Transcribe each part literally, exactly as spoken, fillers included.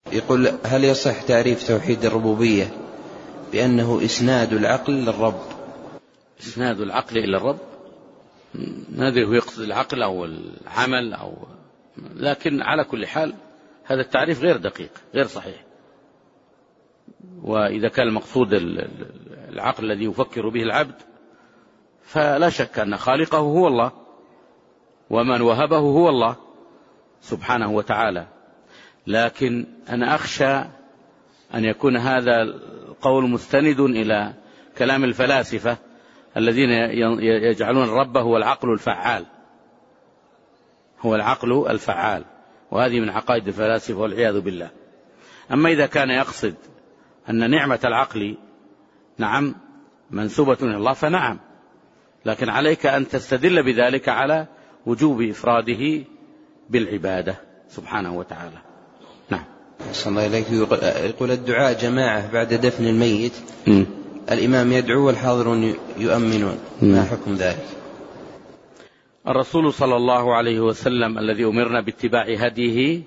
يقول: هل يصح تعريف توحيد الربوبية بأنه إسناد العقل للرب؟ إسناد العقل إلى الرب، ما أدري هو يقصد العقل أو العمل أو، لكن على كل حال هذا التعريف غير دقيق غير صحيح. وإذا كان المقصود العقل الذي يفكر به العبد فلا شك أن خالقه هو الله، ومن وهبه هو الله سبحانه وتعالى. لكن أنا أخشى أن يكون هذا القول مستند إلى كلام الفلاسفة الذين يجعلون الرب هو العقل الفعال، هو العقل الفعال، وهذه من عقائد الفلاسفة والعياذ بالله. أما إذا كان يقصد أن نعمة العقل نعم منسوبة إلى الله فنعم، لكن عليك أن تستدل بذلك على وجوب إفراده بالعبادة سبحانه وتعالى. نعم. صلى الله عليك. يقول: الدعاء جماعة بعد دفن الميت، م. الإمام يدعو والحاضرون يؤمنون، ما حكم ذلك؟ الرسول صلى الله عليه وسلم الذي أمرنا باتباع هديه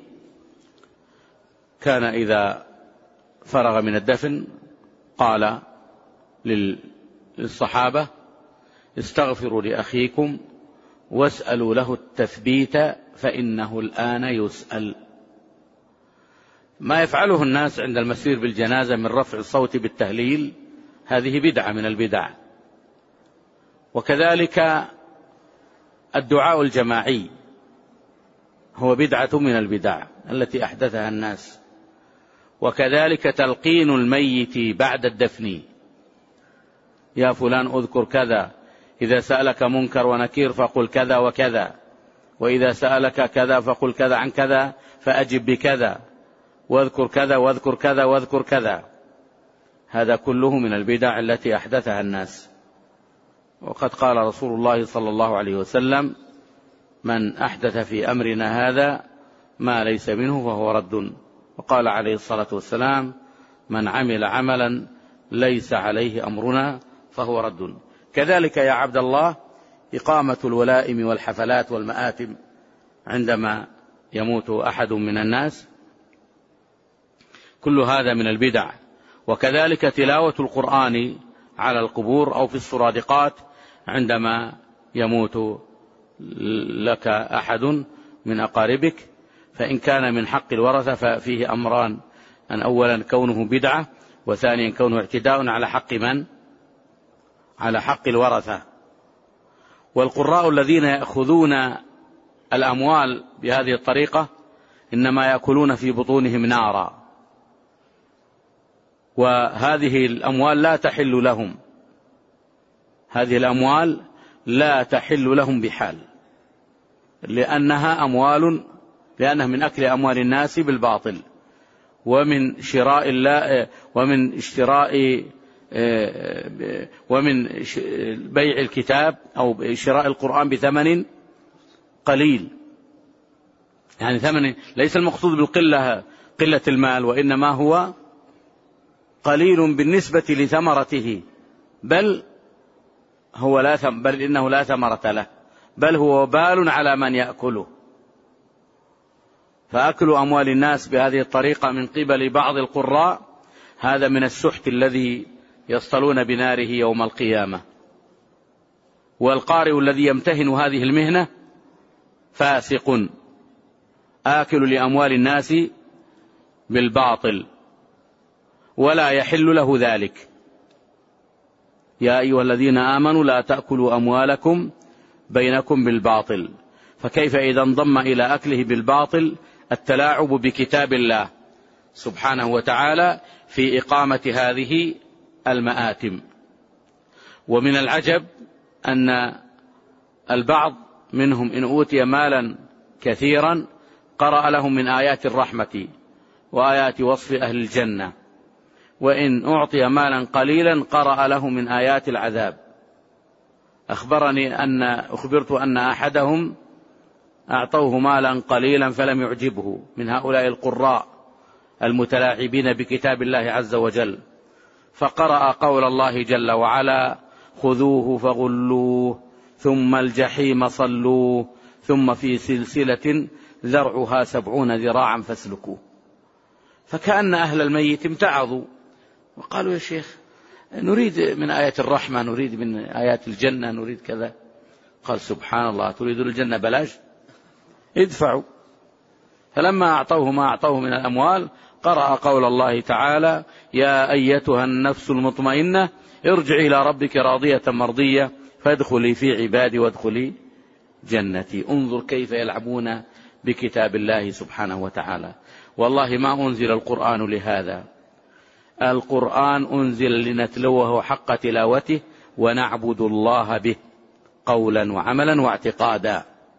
كان إذا فرغ من الدفن قال للصحابة: استغفروا لأخيكم واسألوا له التثبيت فإنه الآن يسأل. ما يفعله الناس عند المسير بالجنازة من رفع الصوت بالتهليل هذه بدعة من البدع. وكذلك الدعاء الجماعي هو بدعة من البدع التي أحدثها الناس. وكذلك تلقين الميت بعد الدفن: يا فلان اذكر كذا، إذا سألك منكر ونكير فقل كذا وكذا، وإذا سألك كذا فقل كذا عن كذا فأجب بكذا، واذكر كذا واذكر كذا واذكر كذا. هذا كله من البدع التي أحدثها الناس. وقد قال رسول الله صلى الله عليه وسلم: من أحدث في أمرنا هذا ما ليس منه فهو رد. وقال عليه الصلاة والسلام: من عمل عملا ليس عليه أمرنا فهو رد. كذلك يا عبد الله إقامة الولائم والحفلات والمآتم عندما يموت أحد من الناس، كل هذا من البدع. وكذلك تلاوة القرآن على القبور أو في السرادقات عندما يموت لك أحد من أقاربك، فإن كان من حق الورثة ففيه أمران: أن أولا كونه بدعة، وثانيا كونه اعتداء على حق من؟ على حق الورثة. والقراء الذين يأخذون الأموال بهذه الطريقة إنما يأكلون في بطونهم نارا، وهذه الأموال لا تحل لهم، هذه الأموال لا تحل لهم بحال، لأنها أموال لأنها من أكل أموال الناس بالباطل، ومن شراء الله ومن اشتراء ومن بيع الكتاب أو شراء القرآن بثمن قليل. يعني ثمن ليس المقصود بالقلة قلة المال، وإنما هو قليل بالنسبة لثمرته، بل هو لا ثم بل إنه لا ثمرة له، بل هو وبال على من يأكله. فأكل أموال الناس بهذه الطريقة من قبل بعض القراء هذا من السحت الذي يصطلون بناره يوم القيامة. والقارئ الذي يمتهن هذه المهنة فاسق آكل لأموال الناس بالباطل، ولا يحل له ذلك. يا أيها الذين آمنوا لا تأكلوا أموالكم بينكم بالباطل. فكيف إذا انضم إلى أكله بالباطل التلاعب بكتاب الله سبحانه وتعالى في إقامة هذه المآتم؟ ومن العجب أن البعض منهم إن أوتي مالا كثيرا قرأ لهم من آيات الرحمة وآيات وصف أهل الجنة، وإن أعطي مالا قليلا قرأ له من آيات العذاب. أخبرني أن أخبرت أن أحدهم أعطوه مالا قليلا فلم يعجبه من هؤلاء القراء المتلاعبين بكتاب الله عز وجل، فقرأ قول الله جل وعلا: خذوه فغلوه ثم الجحيم صلوه ثم في سلسلة ذرعها سبعون ذراعا فاسلكوه. فكأن أهل الميت امتعضوا وقالوا يا شيخ نريد من آيات الرحمة، نريد من آيات الجنة، نريد كذا. قال سبحان الله، تريدون الجنة بلاش؟ ادفعوا. فلما أعطوه ما أعطوه من الأموال قرأ قول الله تعالى: يا أيتها النفس المطمئنة ارجعي إلى ربك راضية مرضية فادخلي في عبادي وادخلي جنتي. انظر كيف يلعبون بكتاب الله سبحانه وتعالى. والله ما أنزل القرآن لهذا، القرآن أنزل لنتلوه حق تلاوته ونعبد الله به قولا وعملا واعتقادا.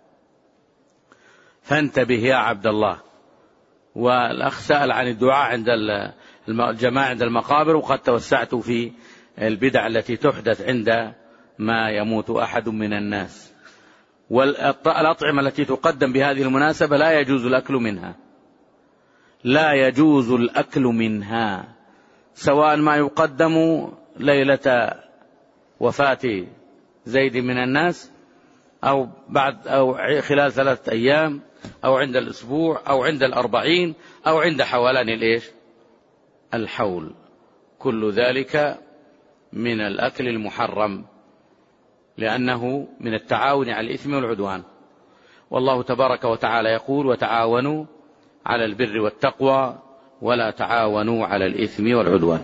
فانتبه يا عبد الله. والأخ سأل عن الدعاء عند الجماعة عند المقابر، وقد توسعت في البدع التي تحدث عند ما يموت أحد من الناس. والأطعمة التي تقدم بهذه المناسبة لا يجوز الأكل منها، لا يجوز الأكل منها، سواء ما يقدم ليلة وفاة زيد من الناس أو بعد أو خلال ثلاثة أيام أو عند الأسبوع أو عند الأربعين أو عند حولان الإيش الحول. كل ذلك من الأكل المحرم، لأنه من التعاون على الإثم والعدوان. والله تبارك وتعالى يقول: وتعاونوا على البر والتقوى ولا تعاونوا على الإثم والعدوان.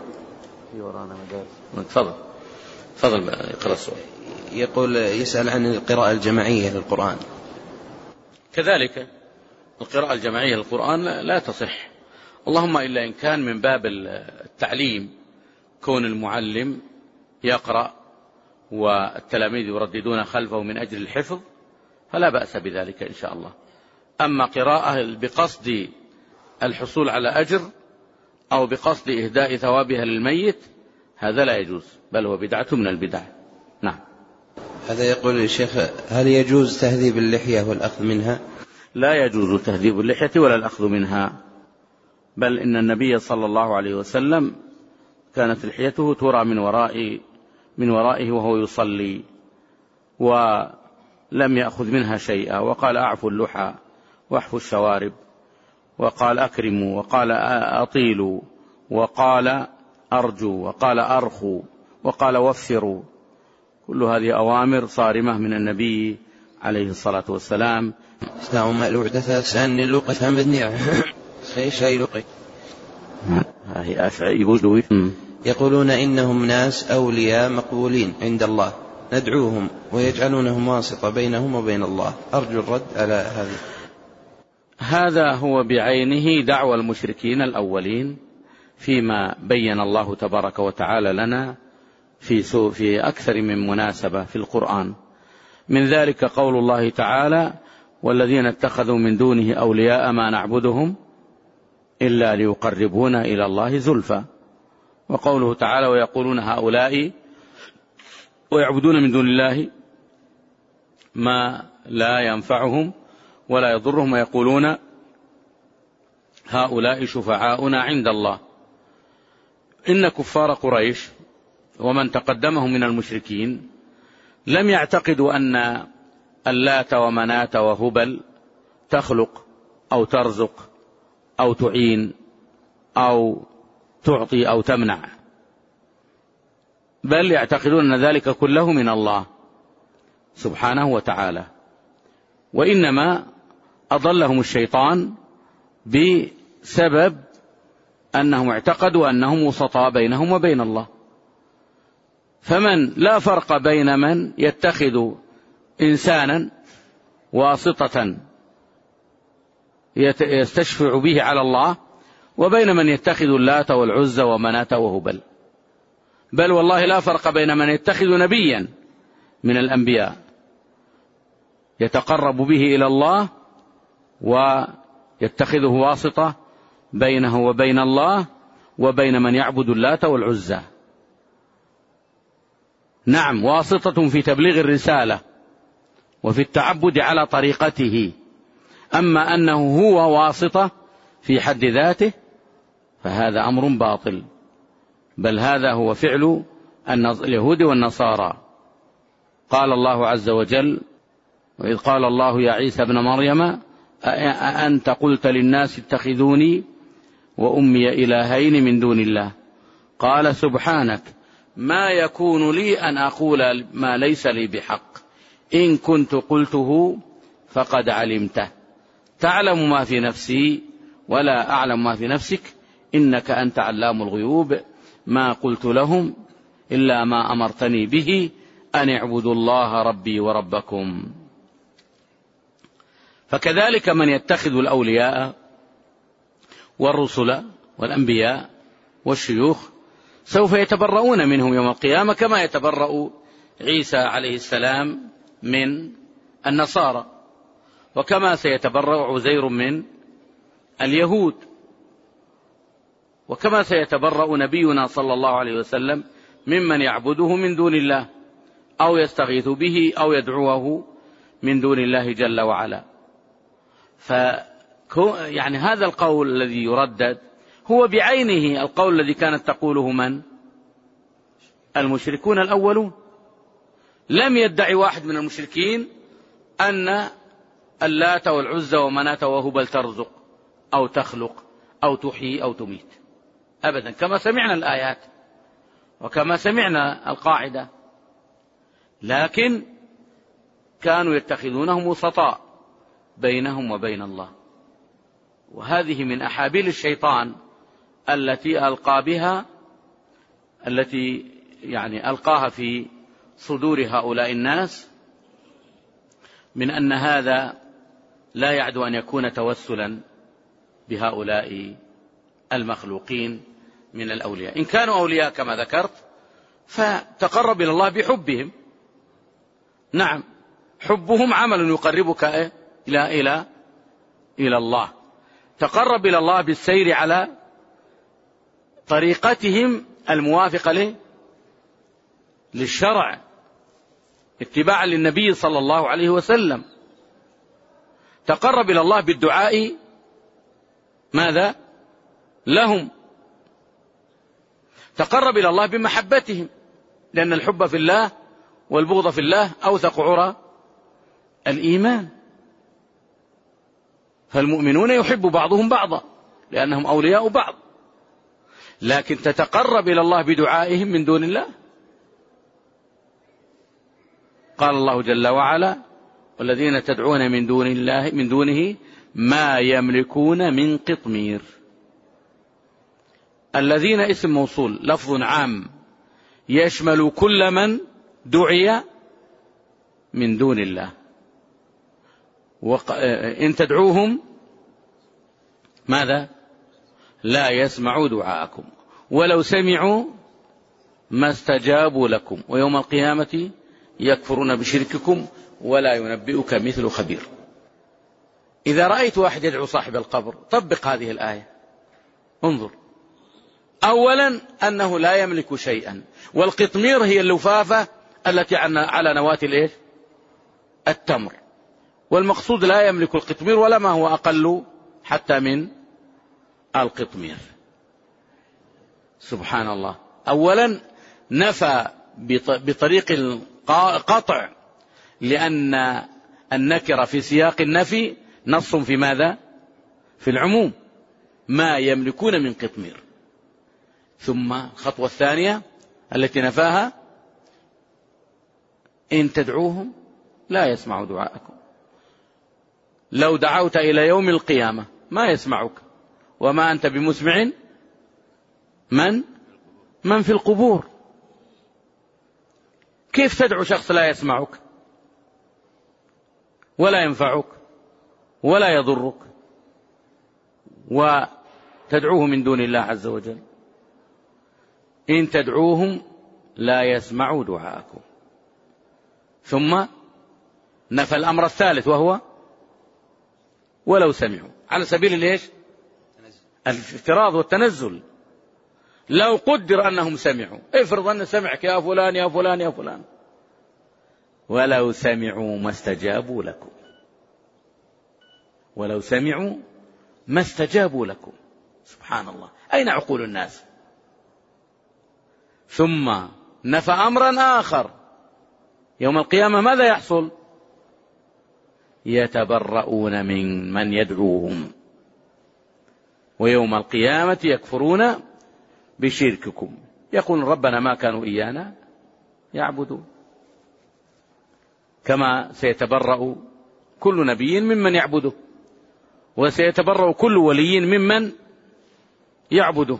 تفضل تفضل اقرأ السؤال. يقول يسأل عن القراءة الجماعية للقرآن. كذلك القراءة الجماعية للقرآن لا تصح، اللهم إلا إن كان من باب التعليم، كون المعلم يقرأ والتلاميذ يرددون خلفه من أجل الحفظ فلا بأس بذلك إن شاء الله. أما قراءة بقصد الحصول على أجر أو بقصد إهداء ثوابها للميت هذا لا يجوز، بل هو بدعة من البدع. نعم. هذا يقول الشيخ: هل يجوز تهذيب اللحية والأخذ منها؟ لا يجوز تهذيب اللحية ولا الأخذ منها، بل إن النبي صلى الله عليه وسلم كانت لحيته ترى من وراء من ورائه وهو يصلي ولم يأخذ منها شيئا، وقال: أعفوا اللحى واحفوا الشوارب، وقال: أكرموا، وقال: أطيلوا، وقال: أرجوا، وقال: أرخوا، وقال: وفروا. كل هذه أوامر صارمة من النبي عليه الصلاة والسلام. استعوا الوعدة سأني اللقة همدني شيء لقي. يقولون إنهم ناس أولياء مقبولين عند الله، ندعوهم ويجعلونهم واسطة بينهم وبين الله، أرجو الرد على هذه. هذا هو بعينه دعوى المشركين الأولين، فيما بين الله تبارك وتعالى لنا في في أكثر من مناسبة في القرآن. من ذلك قول الله تعالى: والذين اتخذوا من دونه أولياء ما نعبدهم إلا ليقربونا إلى الله زلفى. وقوله تعالى: ويقولون هؤلاء ويعبدون من دون الله ما لا ينفعهم ولا يضرهم ويقولون هؤلاء شفعاؤنا عند الله. إن كفار قريش ومن تقدمهم من المشركين لم يعتقدوا أن اللات ومنات وهبل تخلق أو ترزق أو تعين أو تعطي أو تمنع، بل يعتقدون أن ذلك كله من الله سبحانه وتعالى، وإنما أضلهم الشيطان بسبب أنهم اعتقدوا أنهم وسطاء بينهم وبين الله. فمن لا فرق بين من يتخذ إنسانا واسطة يستشفع به على الله وبين من يتخذ اللات والعزى ومناة وهبل، بل والله لا فرق بين من يتخذ نبيا من الأنبياء يتقرب به إلى الله ويتخذه واسطة بينه وبين الله وبين من يعبد اللات والعزى. نعم، واسطة في تبليغ الرسالة وفي التعبد على طريقته، أما أنه هو واسطة في حد ذاته فهذا أمر باطل، بل هذا هو فعل اليهود والنصارى. قال الله عز وجل: وإذ قال الله يا عيسى ابن مريم أأنت قلت للناس اتخذوني وأمي إلهين من دون الله. قال سبحانك ما يكون لي أن أقول ما ليس لي بحق، إن كنت قلته فقد علمته، تعلم ما في نفسي ولا أعلم ما في نفسك، إنك أنت علام الغيوب. ما قلت لهم إلا ما أمرتني به أن اعبدوا الله ربي وربكم. فكذلك من يتخذ الأولياء والرسل والأنبياء والشيوخ سوف يتبرؤون منهم يوم القيامة، كما يتبرأ عيسى عليه السلام من النصارى، وكما سيتبرأ عزير من اليهود، وكما سيتبرأ نبينا صلى الله عليه وسلم ممن يعبده من دون الله أو يستغيث به أو يدعوه من دون الله جل وعلا. ف يعني هذا القول الذي يردد هو بعينه القول الذي كانت تقوله من؟ المشركون الأولون. لم يدعي واحد من المشركين أن اللات والعزى ومناة وهبل ترزق أو تخلق أو تحيي أو تميت أبدا، كما سمعنا الآيات وكما سمعنا القاعدة، لكن كانوا يتخذونهم وسطاء بينهم وبين الله. وهذه من أحابيل الشيطان التي ألقى بها التي يعني ألقاها في صدور هؤلاء الناس، من أن هذا لا يعدو أن يكون توسلا بهؤلاء المخلوقين من الأولياء. إن كانوا أولياء كما ذكرت فتقرب إلى الله بحبهم، نعم، حبهم عمل يقربك إلى إلى إلى الله. تقرب إلى الله بالسير على طريقتهم الموافقة له للشرع، اتباعا للنبي صلى الله عليه وسلم. تقرب إلى الله بالدعاء ماذا؟ لهم. تقرب إلى الله بمحبتهم، لأن الحب في الله والبغض في الله أوثق عرى الإيمان. فالمؤمنون يحب بعضهم بعضا لأنهم أولياء بعض، لكن تتقرب إلى الله بدعائهم من دون الله. قال الله جل وعلا والذين تدعون من دون الله من دونه ما يملكون من قطمير. الذين اسم موصول لفظ عام يشمل كل من دعي من دون الله. إن تدعوهم ماذا؟ لا يسمعوا دعاءكم ولو سمعوا ما استجابوا لكم ويوم القيامة يكفرون بشرككم ولا ينبئك مثل خبير. إذا رأيت واحد يدعو صاحب القبر طبق هذه الآية، انظر. أولا أنه لا يملك شيئا، والقطمير هي اللفافة التي على نواة الإيش؟ التمر، والمقصود لا يملك القطمير ولا ما هو أقل حتى من القطمير. سبحان الله. أولا نفى بطريق القطع، لأن النكرة في سياق النفي نص في ماذا؟ في العموم، ما يملكون من قطمير. ثم الخطوة الثانية التي نفاها إن تدعوهم لا يسمعوا دعاءكم. لو دعوت إلى يوم القيامة ما يسمعك، وما أنت بمسمع من من في القبور. كيف تدعو شخص لا يسمعك ولا ينفعك ولا يضرك وتدعوه من دون الله عز وجل؟ إن تدعوهم لا يسمعوا دعاءكم. ثم نفى الأمر الثالث وهو ولو سمعوا، على سبيل الإيش؟ الافتراض والتنزل. لو قدر أنهم سمعوا، افرض أن سمعك يا فلان يا فلان يا فلان، ولو سمعوا ما استجابوا لكم، ولو سمعوا ما استجابوا لكم. سبحان الله، أين عقول الناس؟ ثم نفى أمرا آخر، يوم القيامة ماذا يحصل؟ يتبرؤون من من يدعوهم ويوم القيامة يكفرون بشرككم يقول ربنا ما كانوا إيانا يعبدون. كما سيتبرأ كل نبي ممن يعبده، وسيتبرأ كل ولي ممن يعبده.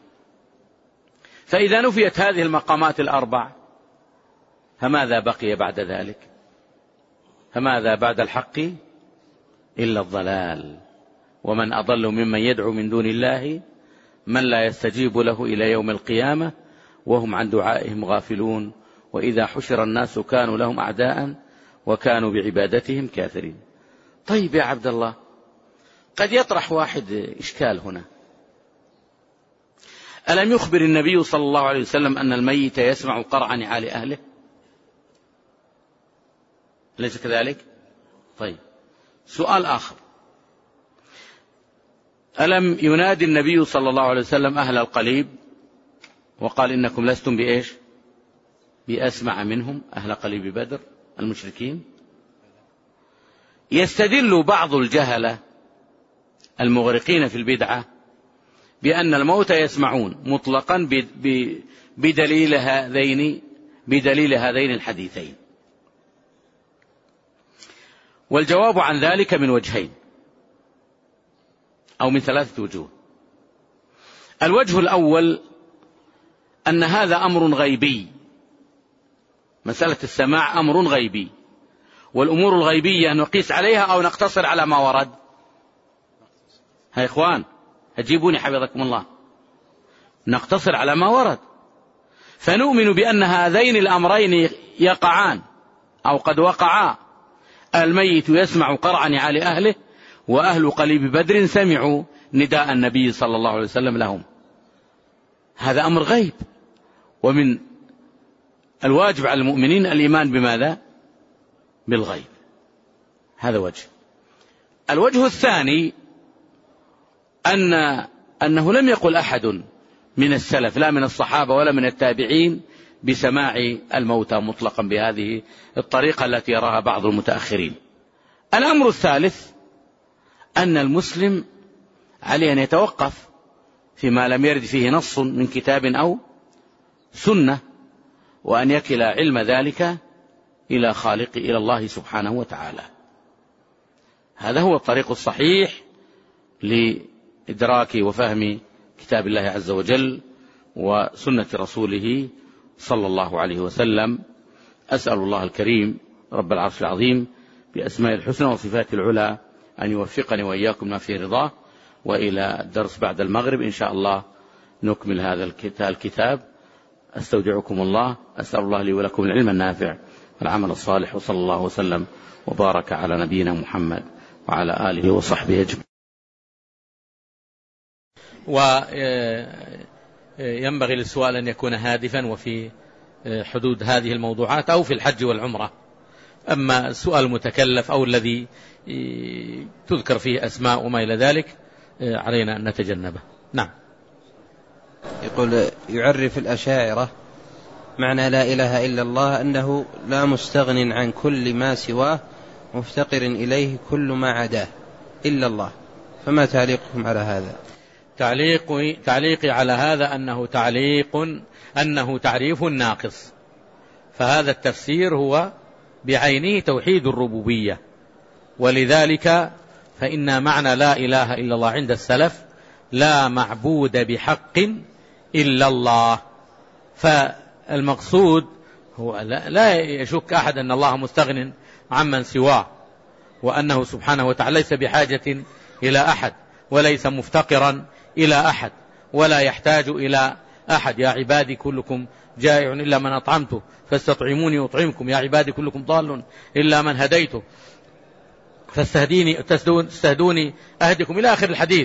فإذا نفيت هذه المقامات الأربع فماذا بقي بعد ذلك؟ فماذا بعد الحق إلا الضلال، ومن أضل ممن يدعو من دون الله من لا يستجيب له إلى يوم القيامة وهم عن دعائهم غافلون، وإذا حشر الناس كانوا لهم أعداء وكانوا بعبادتهم كافرين. طيب يا عبد الله، قد يطرح واحد إشكال هنا، ألم يخبر النبي صلى الله عليه وسلم أن الميت يسمع قرع نعال أهله؟ أليس كذلك؟ طيب، سؤال آخر، ألم ينادي النبي صلى الله عليه وسلم أهل القليب وقال إنكم لستم بإيش؟ بأسمع منهم، أهل قليب بدر المشركين؟ يستدل بعض الجهلة المغرقين في البدعة بأن الموتى يسمعون مطلقا بدليل هذين بدليل هذين الحديثين، والجواب عن ذلك من وجهين أو من ثلاثة وجوه. الوجه الأول أن هذا أمر غيبي، مسألة السماع أمر غيبي، والأمور الغيبية نقيس عليها أو نقتصر على ما ورد؟ يا إخوان أجيبوني حفظكم الله، نقتصر على ما ورد. فنؤمن بأن هذين الأمرين يقعان أو قد وقعا، الميت يسمع قرع نعال أهله، وأهل قليب بدر سمعوا نداء النبي صلى الله عليه وسلم لهم. هذا أمر غيب، ومن الواجب على المؤمنين الإيمان بماذا؟ بالغيب. هذا وجه. الوجه الثاني أن أنه لم يقل أحد من السلف لا من الصحابة ولا من التابعين بسماع الموتى مطلقا بهذه الطريقة التي يراها بعض المتأخرين. الأمر الثالث أن المسلم عليه أن يتوقف فيما لم يرد فيه نص من كتاب أو سنة، وأن يكل علم ذلك إلى خالق إلى الله سبحانه وتعالى. هذا هو الطريق الصحيح لإدراك وفهم كتاب الله عز وجل وسنة رسوله صلى الله عليه وسلم. أسأل الله الكريم رب العرش العظيم بأسماء الحسنى وصفات العلى أن يوفقني وإياكم ما في رضاه. وإلى الدرس بعد المغرب إن شاء الله نكمل هذا الكتاب. أستودعكم الله، أسأل الله لي ولكم العلم النافع والعمل الصالح، وصلى الله وسلم وبارك على نبينا محمد وعلى آله وصحبه أجمعين. وينبغي للسؤال أن يكون هادفا وفي حدود هذه الموضوعات أو في الحج والعمرة. أما السؤال المتكلف أو الذي تذكر فيه أسماء وما إلى ذلك علينا أن نتجنبه. نعم. يقول يعرف الأشاعرة معنى لا إله إلا الله أنه لا مستغن عن كل ما سواه مفتقر إليه كل ما عداه إلا الله، فما تعليقكم على هذا؟ تعليق تعليقي على هذا أنه تعليق أنه تعريف ناقص، فهذا التفسير هو بعينه توحيد الربوبية. ولذلك فإن معنى لا إله إلا الله عند السلف لا معبود بحق إلا الله. فالمقصود هو لا يشك أحد أن الله مستغن عمن سواه، وأنه سبحانه وتعالى ليس بحاجة إلى أحد وليس مفتقرا إلى أحد ولا يحتاج إلى أحد. يا عبادي كلكم جائع إلا من أطعمته فاستطعموني أطعمكم، يا عبادي كلكم ضال إلا من هديته فاستهدوني تستهدوني أهدكم، إلى آخر الحديث.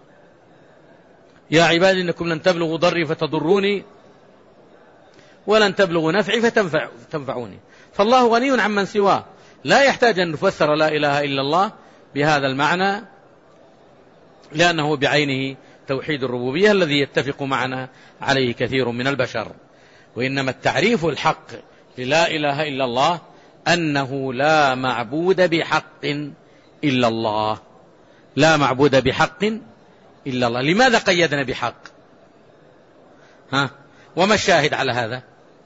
يا عبادي إنكم لن تبلغوا ضري فتضروني ولن تبلغوا نفعي فتنفعوني. فالله غني عمن سواه، لا يحتاج أن نفسر لا إله إلا الله بهذا المعنى، لأنه بعينه توحيد الربوبية الذي يتفق معنا عليه كثير من البشر. وإنما التعريف الحق للا إله إلا الله أنه لا معبود بحق إلا الله، لا معبود بحق إلا الله. لماذا قيدنا بحق؟ ها؟ وما الشاهد على هذا؟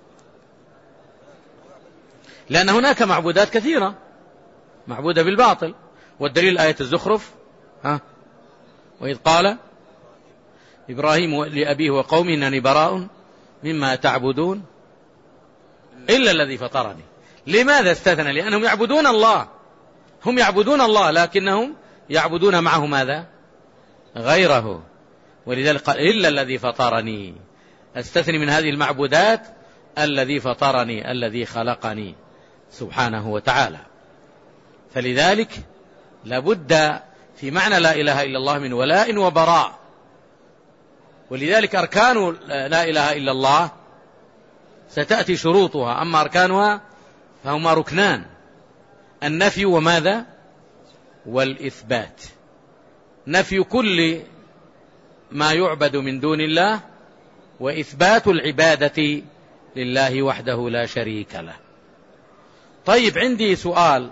لأن هناك معبودات كثيرة معبودة بالباطل، والدليل آية الزخرف، ها؟ وإذ قال إبراهيم لأبيه وقومه إنني براء مما تعبدون إلا الذي فطرني. لماذا استثنى؟ لأنهم يعبدون الله، هم يعبدون الله لكنهم يعبدون معه ماذا؟ غيره. ولذلك قال إلا الذي فطرني، استثني من هذه المعبودات الذي فطرني الذي خلقني سبحانه وتعالى. فلذلك لابد في معنى لا إله إلا الله من ولاء وبراء. ولذلك أركان لا إله إلا الله ستأتي شروطها، أما أركانها فهما ركنان: النفي وماذا؟ والإثبات. نفي كل ما يعبد من دون الله، وإثبات العبادة لله وحده لا شريك له. طيب، عندي سؤال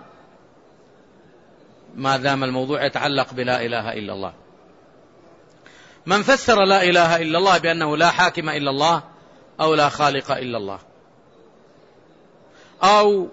ما دام الموضوع يتعلق بلا إله إلا الله. من فسر لا إله إلا الله بأنه لا حاكم إلا الله، أو لا خالق إلا الله، أو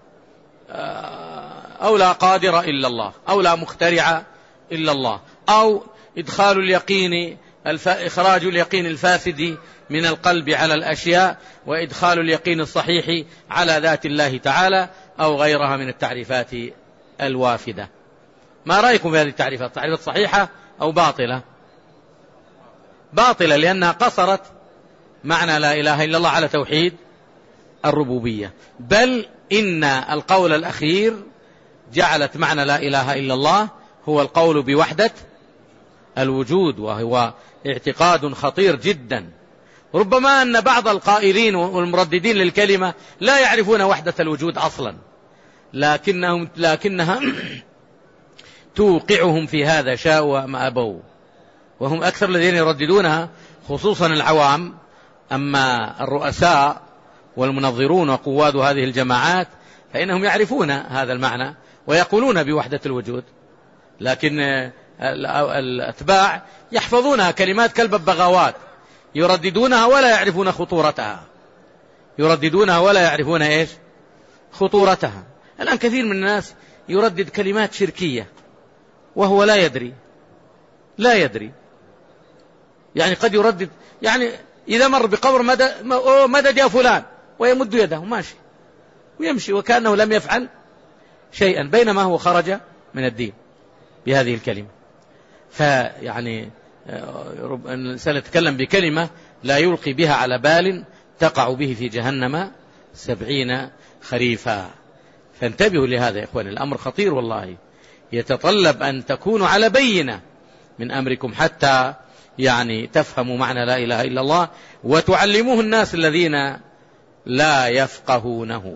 أو لا قادر إلا الله، أو لا مخترع إلا الله، أو إدخال اليقين إخراج اليقين الفاسد من القلب على الأشياء، وإدخال اليقين الصحيح على ذات الله تعالى، أو غيرها من التعريفات الوافدة. ما رأيكم في هذه التعريفات؟ تعريفات صحيحة أو باطلة؟ باطلة، لأنها قصرت معنى لا إله إلا الله على توحيد الربوبية، بل إن القول الأخير جعلت معنى لا إله إلا الله هو القول بوحدة الوجود، وهو اعتقاد خطير جدا. ربما أن بعض القائلين والمرددين للكلمة لا يعرفون وحدة الوجود أصلا، لكنهم لكنها توقعهم في هذا شاءوا أم أبوا، وهم أكثر الذين يرددونها، خصوصا العوام. أما الرؤساء والمنظرون وقواد هذه الجماعات فإنهم يعرفون هذا المعنى ويقولون بوحدة الوجود، لكن الأتباع يحفظونها كلمات كالببغاوات، يرددونها ولا يعرفون خطورتها، يرددونها ولا يعرفون إيش خطورتها. الآن كثير من الناس يردد كلمات شركية وهو لا يدري لا يدري يعني قد يردد، يعني إذا مر بقبر مدد, مدد يا فلان، ويمد يده ماشي ويمشي وكأنه لم يفعل شيئا، بينما هو خرج من الدين بهذه الكلمة. فيعني الإنسان يتكلم بكلمة لا يلقي بها على بال تقع به في جهنم سبعين خريفا. فانتبهوا لهذا يا إخواني، الأمر خطير والله، يتطلب أن تكونوا على بينة من أمركم حتى يعني تفهموا معنى لا إله إلا الله وتعلموه الناس الذين لا يفقهونه.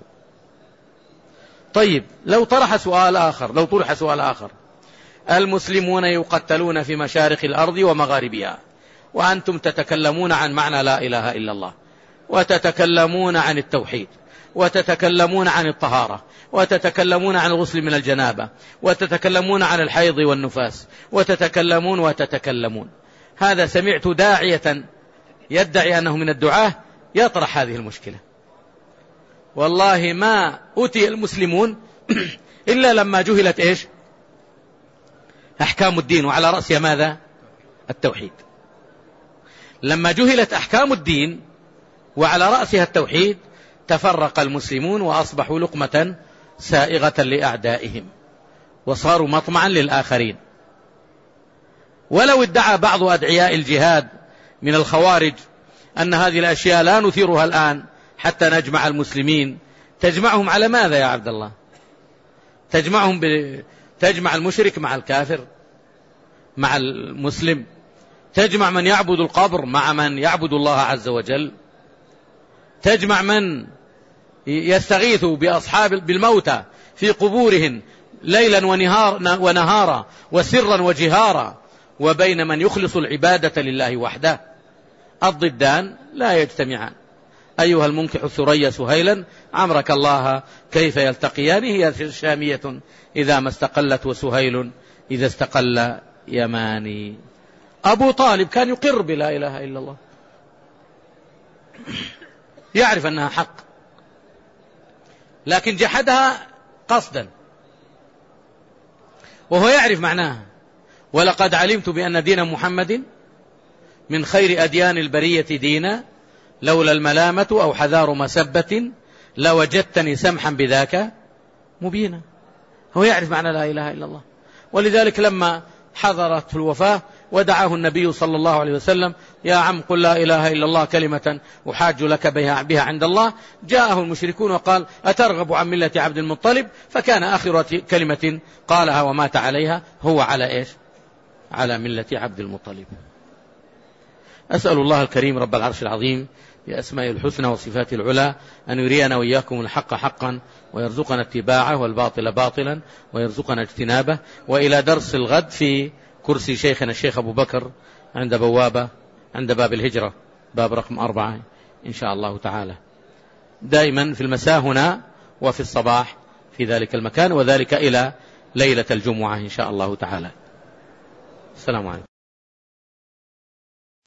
طيب، لو طرح سؤال آخر لو طرح سؤال آخر المسلمون يقتلون في مشارق الأرض ومغاربها، وأنتم تتكلمون عن معنى لا إله إلا الله، وتتكلمون عن التوحيد، وتتكلمون عن الطهارة، وتتكلمون عن الغسل من الجنابة، وتتكلمون عن الحيض والنفاس، وتتكلمون وتتكلمون. هذا سمعت داعية يدعي أنه من الدعاة يطرح هذه المشكلة. والله ما أتي المسلمون إلا لما جهلت إيش أحكام الدين، وعلى رأسها ماذا؟ التوحيد. لما جهلت أحكام الدين وعلى رأسها التوحيد تفرق المسلمون وأصبحوا لقمة سائغة لأعدائهم، وصاروا مطمعا للآخرين. ولو ادعى بعض أدعياء الجهاد من الخوارج أن هذه الأشياء لا نثيرها الآن حتى نجمع المسلمين، تجمعهم على ماذا يا عبد الله؟ تجمعهم ب... تجمع المشرك مع الكافر مع المسلم، تجمع من يعبد القبر مع من يعبد الله عز وجل، تجمع من يستغيث بأصحاب بالموتى في قبورهم ليلا ونهار ونهارا وسرا وجهارا، وبين من يخلص العبادة لله وحده. الضدان لا يجتمعان. أيها المنكح الثريا سهيلا عمرك الله كيف يلتقيان، هي شامية إذا ما استقلت وسهيل إذا استقل يماني. أبو طالب كان يقر بلا إله إلا الله، يعرف أنها حق، لكن جحدها قصدا وهو يعرف معناها. ولقد علمت بأن دين محمد من خير أديان البرية دينا، لولا الملامة أو حذار مسبة لوجدتني سمحا بذاك مبينا. هو يعرف معنى لا إله إلا الله، ولذلك لما حضرت الوفاة ودعاه النبي صلى الله عليه وسلم: يا عم قل لا إله إلا الله كلمة أحاج لك بها, بها عند الله، جاءه المشركون وقال: أترغب عن ملة عبد المطلب؟ فكان آخر كلمة قالها ومات عليها: هو على إيش؟ على ملة عبد المطلب. أسأل الله الكريم رب العرش العظيم بأسمائه الحسنى وصفاته العلى أن يرينا وإياكم الحق حقا ويرزقنا اتباعه والباطل باطلا ويرزقنا اجتنابه. وإلى درس الغد في كرسي شيخنا الشيخ أبو بكر عند بوابة عند باب الهجرة، باب رقم أربعة إن شاء الله تعالى، دائما في المساء هنا وفي الصباح في ذلك المكان، وذلك إلى ليلة الجمعة إن شاء الله تعالى. السلام عليكم.